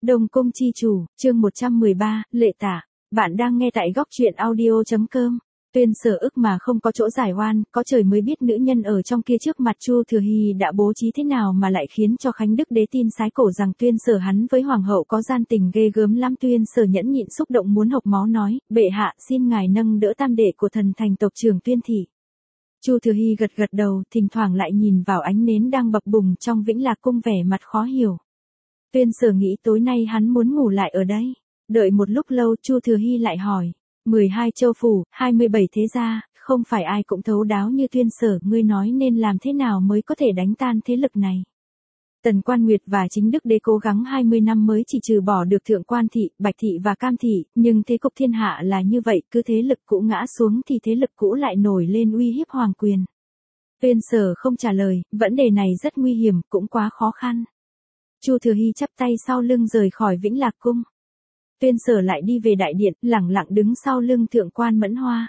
Đông Cung chi chủ, chương 113, lệ tả. Bạn đang nghe tại góc truyện audio.com. Tuyên Sở ức mà không có chỗ giải oan, có trời mới biết nữ nhân ở trong kia trước mặt Chu Thừa Hy đã bố trí thế nào mà lại khiến cho Khánh Đức đế tin sái cổ rằng Tuyên Sở hắn với hoàng hậu có gian tình ghê gớm lắm. Tuyên Sở nhẫn nhịn xúc động muốn hộc máu nói, bệ hạ xin ngài nâng đỡ tam đệ của thần thành tộc trưởng Tuyên thị. Chu Thừa Hy gật gật đầu, thỉnh thoảng lại nhìn vào ánh nến đang bập bùng trong Vĩnh Lạc cung vẻ mặt khó hiểu. Tuyên Sở nghĩ tối nay hắn muốn ngủ lại ở đây. Đợi một lúc lâu Chu Thừa Hy lại hỏi, 12 châu phủ, 27 thế gia, không phải ai cũng thấu đáo như Tuyên Sở, ngươi nói nên làm thế nào mới có thể đánh tan thế lực này. Tần Quan Nguyệt và Chính Đức đế cố gắng 20 năm mới chỉ trừ bỏ được Thượng Quan thị, Bạch thị và Cam thị, nhưng thế cục thiên hạ là như vậy, cứ thế lực cũ ngã xuống thì thế lực cũ lại nổi lên uy hiếp hoàng quyền. Tuyên Sở không trả lời, vấn đề này rất nguy hiểm, cũng quá khó khăn. Chu Thừa Hy chắp tay sau lưng rời khỏi Vĩnh Lạc cung. Tuyên Sở lại đi về đại điện, lẳng lặng đứng sau lưng Thượng Quan Mẫn Hoa.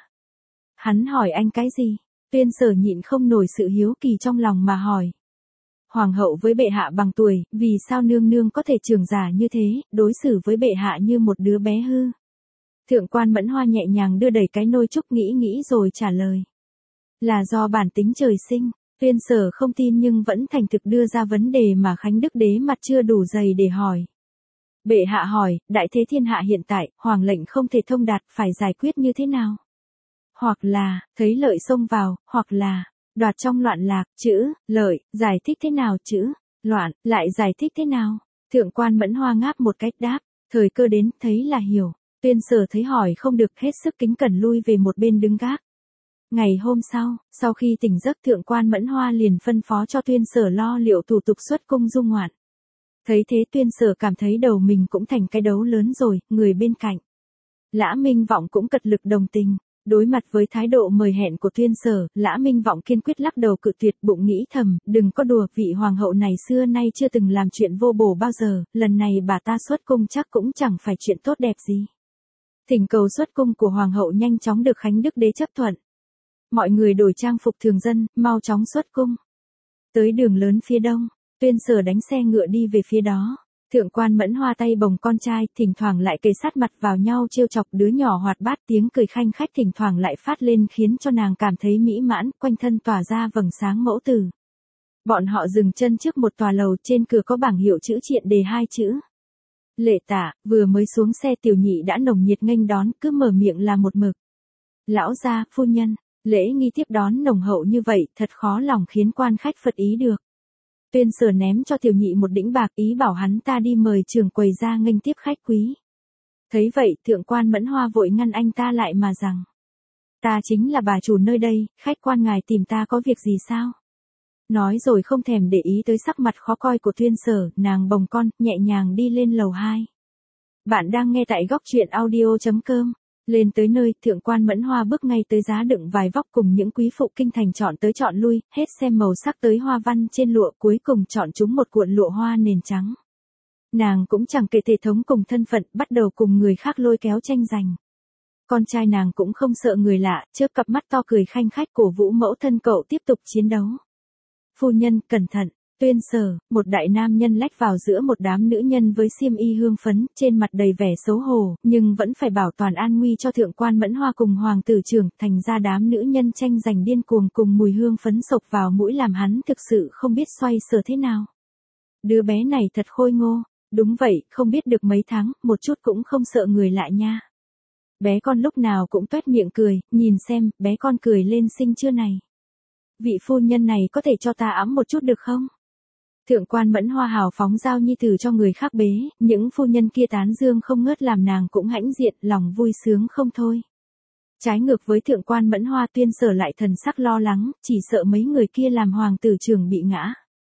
Hắn hỏi anh cái gì? Tuyên Sở nhịn không nổi sự hiếu kỳ trong lòng mà hỏi. Hoàng hậu với bệ hạ bằng tuổi, vì sao nương nương có thể trưởng giả như thế, đối xử với bệ hạ như một đứa bé hư? Thượng Quan Mẫn Hoa nhẹ nhàng đưa đẩy cái nôi trúc nghĩ rồi trả lời. Là do bản tính trời sinh. Tuyên Sở không tin nhưng vẫn thành thực đưa ra vấn đề mà Khánh Đức đế mặt chưa đủ dày để hỏi. Bệ hạ hỏi, đại thế thiên hạ hiện tại, hoàng lệnh không thể thông đạt, phải giải quyết như thế nào? Hoặc là, thấy lợi xông vào, hoặc là, đoạt trong loạn lạc, chữ, lợi, giải thích thế nào chữ, loạn, lại giải thích thế nào? Thượng Quan Mẫn Hoa ngáp một cách đáp, thời cơ đến, thấy là hiểu. Tuyên Sở thấy hỏi không được hết sức kính cẩn lui về một bên đứng gác. Ngày hôm sau khi tỉnh giấc Thượng Quan Mẫn Hoa liền phân phó cho Tuyên Sở lo liệu thủ tục xuất cung du ngoạn. Thấy thế Tuyên Sở cảm thấy đầu mình cũng thành cái đấu lớn rồi, người bên cạnh. Lã Minh Vọng cũng cật lực đồng tình. Đối mặt với thái độ mời hẹn của Tuyên Sở, Lã Minh Vọng kiên quyết lắc đầu cự tuyệt, bụng nghĩ thầm, đừng có đùa, vị hoàng hậu này xưa nay chưa từng làm chuyện vô bổ bao giờ, lần này bà ta xuất cung chắc cũng chẳng phải chuyện tốt đẹp gì. Thỉnh cầu xuất cung của hoàng hậu nhanh chóng được Khánh Đức đế chấp thuận. Mọi người đổi trang phục thường dân, mau chóng xuất cung. Tới đường lớn phía đông, Tuyên Sở đánh xe ngựa đi về phía đó. Thượng Quan Mẫn Hoa tay bồng con trai, thỉnh thoảng lại kề sát mặt vào nhau trêu chọc đứa nhỏ hoạt bát, tiếng cười khanh khách thỉnh thoảng lại phát lên khiến cho nàng cảm thấy mỹ mãn, quanh thân tỏa ra vầng sáng mẫu tử. Bọn họ dừng chân trước một tòa lầu, trên cửa có bảng hiệu chữ triện đề 2 chữ. Lệ tả, vừa mới xuống xe Tiểu Nhị đã nồng nhiệt nghênh đón, cứ mở miệng là một mực. Lão gia, phu nhân, lễ nghi tiếp đón nồng hậu như vậy, thật khó lòng khiến quan khách phật ý được. Tuyên Sở ném cho Tiểu Nhị một đĩnh bạc, ý bảo hắn ta đi mời trưởng quầy ra nghênh tiếp khách quý. Thấy vậy, Thượng Quan Mẫn Hoa vội ngăn anh ta lại mà rằng. Ta chính là bà chủ nơi đây, khách quan ngài tìm ta có việc gì sao? Nói rồi không thèm để ý tới sắc mặt khó coi của Tuyên Sở, nàng bồng con, nhẹ nhàng đi lên lầu 2. Bạn đang nghe tại góc truyện audio.com. Lên tới nơi, Thượng Quan Mẫn Hoa bước ngay tới giá đựng vài vóc cùng những quý phụ kinh thành chọn tới chọn lui, hết xem màu sắc tới hoa văn trên lụa, cuối cùng chọn chúng một cuộn lụa hoa nền trắng. Nàng cũng chẳng kể thể thống cùng thân phận, bắt đầu cùng người khác lôi kéo tranh giành. Con trai nàng cũng không sợ người lạ, chớp cặp mắt to cười khanh khách cổ vũ mẫu thân cậu tiếp tục chiến đấu. Phu nhân, cẩn thận. Tuyên Sở, một đại nam nhân lách vào giữa một đám nữ nhân với xiêm y hương phấn, trên mặt đầy vẻ xấu hổ, nhưng vẫn phải bảo toàn an nguy cho Thượng Quan Mẫn Hoa cùng hoàng tử trưởng, thành ra đám nữ nhân tranh giành điên cuồng cùng mùi hương phấn sộc vào mũi làm hắn thực sự không biết xoay sở thế nào. Đứa bé này thật khôi ngô, đúng vậy, không biết được mấy tháng, một chút cũng không sợ người lạ nha. Bé con lúc nào cũng toét miệng cười, nhìn xem, bé con cười lên xinh chưa này. Vị phu nhân này có thể cho ta ẵm một chút được không? Thượng Quan Mẫn Hoa hào phóng giao nhi tử cho người khác bế, những phu nhân kia tán dương không ngớt làm nàng cũng hãnh diện, lòng vui sướng không thôi. Trái ngược với Thượng Quan Mẫn Hoa, Tuyên Sở lại thần sắc lo lắng, chỉ sợ mấy người kia làm hoàng tử trưởng bị ngã.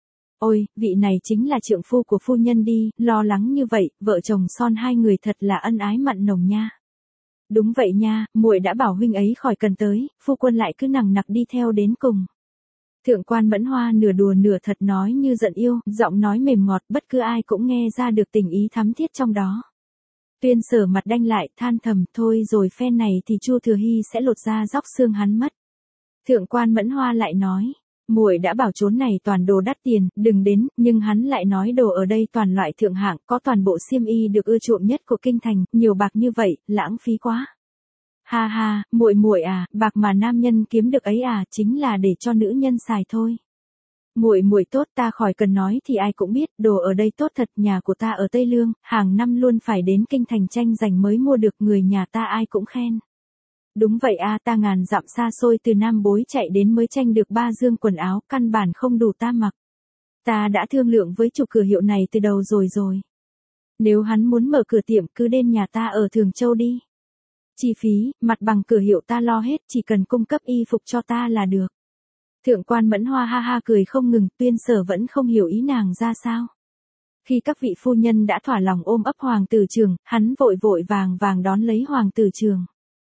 Ôi, vị này chính là trượng phu của phu nhân đi, lo lắng như vậy, vợ chồng son hai người thật là ân ái mặn nồng nha. Đúng vậy nha, muội đã bảo huynh ấy khỏi cần tới, phu quân lại cứ nằng nặc đi theo đến cùng. Thượng Quan Mẫn Hoa nửa đùa nửa thật nói như giận yêu, giọng nói mềm ngọt, bất cứ ai cũng nghe ra được tình ý thắm thiết trong đó. Tuyên Sở mặt đanh lại, than thầm, thôi rồi phe này thì Chu Thừa Hy sẽ lột da róc xương hắn mất. Thượng Quan Mẫn Hoa lại nói, muội đã bảo chốn này toàn đồ đắt tiền, đừng đến, nhưng hắn lại nói đồ ở đây toàn loại thượng hạng, có toàn bộ xiêm y được ưa chuộng nhất của kinh thành, nhiều bạc như vậy, lãng phí quá. Ha ha, muội à, bạc mà nam nhân kiếm được ấy à, chính là để cho nữ nhân xài thôi. Muội tốt, ta khỏi cần nói thì ai cũng biết, đồ ở đây tốt thật, nhà của ta ở Tây Lương, hàng năm luôn phải đến kinh thành tranh giành mới mua được, người nhà ta ai cũng khen. Đúng vậy a, ta ngàn dặm xa xôi từ Nam Bối chạy đến mới tranh được 3 dương quần áo, căn bản không đủ ta mặc. Ta đã thương lượng với chủ cửa hiệu này từ đầu rồi. Nếu hắn muốn mở cửa tiệm cứ đến nhà ta ở Thường Châu đi. Chi phí, mặt bằng cửa hiệu ta lo hết, chỉ cần cung cấp y phục cho ta là được. Thượng quan Mẫn Hoa ha ha cười không ngừng, Tuyên Sở vẫn không hiểu ý nàng ra sao. Khi các vị phu nhân đã thỏa lòng ôm ấp hoàng tử Trường, hắn vội vàng đón lấy hoàng tử Trường.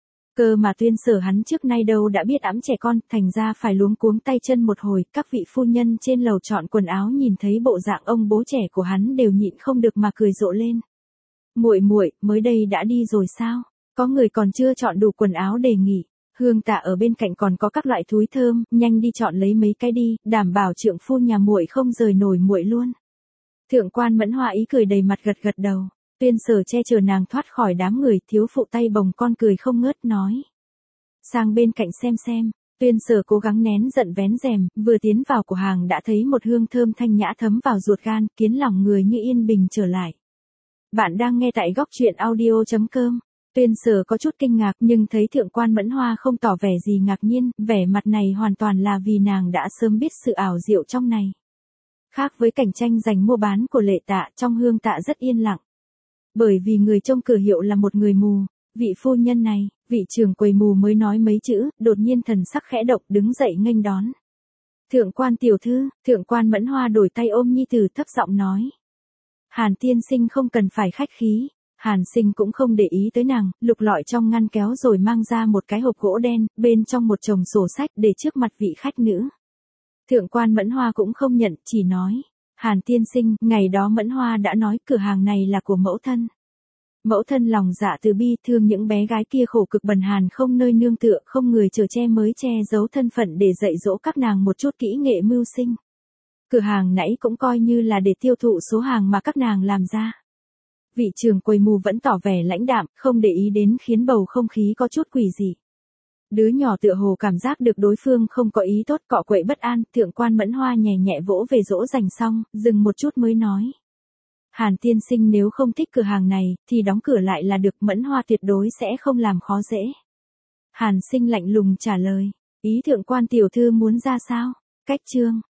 Cơ mà Tuyên Sở hắn trước nay đâu đã biết ẵm trẻ con, thành ra phải luống cuống tay chân một hồi, các vị phu nhân trên lầu chọn quần áo nhìn thấy bộ dạng ông bố trẻ của hắn đều nhịn không được mà cười rộ lên. Muội, mới đây đã đi rồi sao? Có người còn chưa chọn đủ quần áo đề nghị. Hương Tạ ở bên cạnh còn có các loại thúi thơm, nhanh đi chọn lấy mấy cái đi, đảm bảo trượng phu nhà muội không rời nổi muội luôn. Thượng quan Mẫn Hoa ý cười đầy mặt gật đầu. Tuyên Sở che chở nàng thoát khỏi đám người, thiếu phụ tay bồng con cười không ngớt nói. Sang bên cạnh xem. Tuyên Sở cố gắng nén giận vén rèm, vừa tiến vào của hàng đã thấy một hương thơm thanh nhã thấm vào ruột gan, khiến lòng người như yên bình trở lại. Bạn đang nghe tại góc truyện audio.com. Tuyên Sở có chút kinh ngạc nhưng thấy Thượng quan Mẫn Hoa không tỏ vẻ gì ngạc nhiên, vẻ mặt này hoàn toàn là vì nàng đã sớm biết sự ảo diệu trong này. Khác với cảnh tranh giành mua bán của Lệ Tạ, trong Hương Tạ rất yên lặng. Bởi vì người trông cửa hiệu là một người mù, vị phu nhân này, vị trưởng quầy mù mới nói mấy chữ, đột nhiên thần sắc khẽ động đứng dậy nghênh đón. Thượng quan tiểu thư, Thượng quan Mẫn Hoa đổi tay ôm nhi tử thấp giọng nói. Hàn tiên sinh không cần phải khách khí. Hàn Sinh cũng không để ý tới nàng, lục lọi trong ngăn kéo rồi mang ra một cái hộp gỗ đen, bên trong một chồng sổ sách để trước mặt vị khách nữ. Thượng quan Mẫn Hoa cũng không nhận, chỉ nói. Hàn tiên sinh, ngày đó Mẫn Hoa đã nói cửa hàng này là của mẫu thân. Mẫu thân lòng dạ từ bi thương những bé gái kia khổ cực bần hàn không nơi nương tựa, không người chở che mới che giấu thân phận để dạy dỗ các nàng một chút kỹ nghệ mưu sinh. Cửa hàng nãy cũng coi như là để tiêu thụ số hàng mà các nàng làm ra. Vị trưởng quầy mù vẫn tỏ vẻ lãnh đạm, không để ý đến khiến bầu không khí có chút quỷ dị. Đứa nhỏ tựa hồ cảm giác được đối phương không có ý tốt, cọ quậy bất an, Thượng quan Mẫn Hoa nhẹ vỗ về dỗ dành xong, dừng một chút mới nói. Hàn tiên sinh nếu không thích cửa hàng này, thì đóng cửa lại là được, Mẫn Hoa tuyệt đối sẽ không làm khó dễ. Hàn Sinh lạnh lùng trả lời, ý Thượng quan tiểu thư muốn ra sao? Cách chương.